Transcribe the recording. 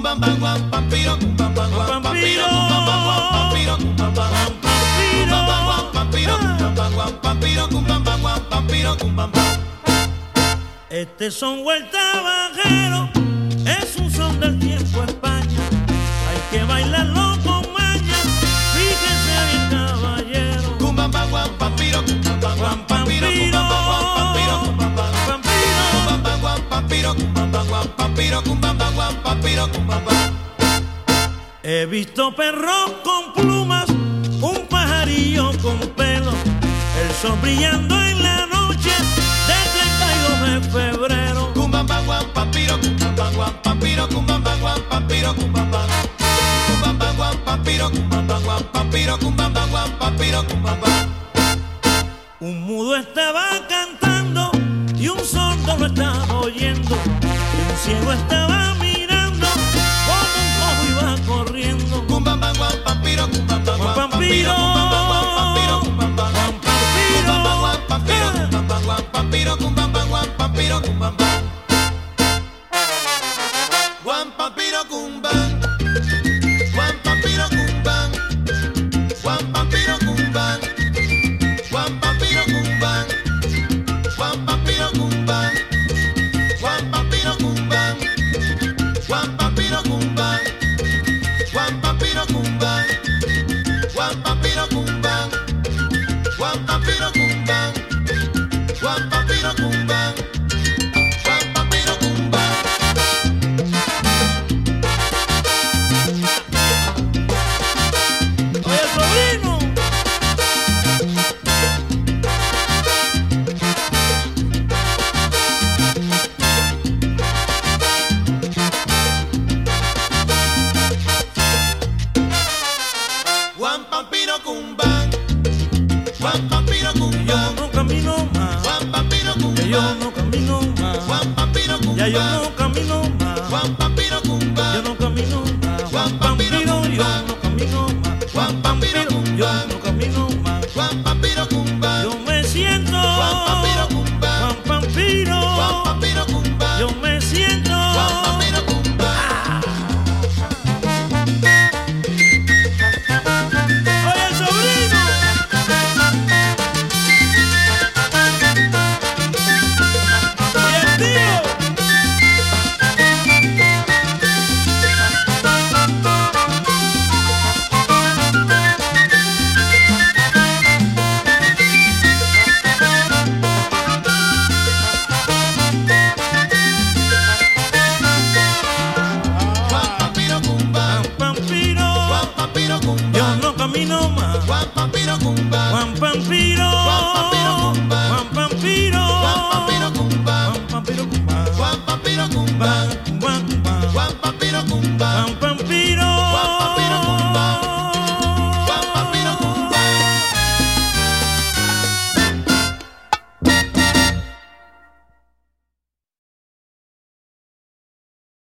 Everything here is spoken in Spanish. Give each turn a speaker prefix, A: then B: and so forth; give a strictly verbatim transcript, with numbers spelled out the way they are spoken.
A: Este son vuelta bajero, es un son del tiempo España. Hay que bailarlo con maña, fíjense bien caballero. Pampiro, he visto perros con plumas, un pajarillo con pelo, el sol brillando en la noche de treinta y dos de febrero. Un mudo estaba cantando y un sordo lo estaba oyendo, y un ciego estaba mirando como un cojo iba corriendo. Pampiro, pampiro, pampiro,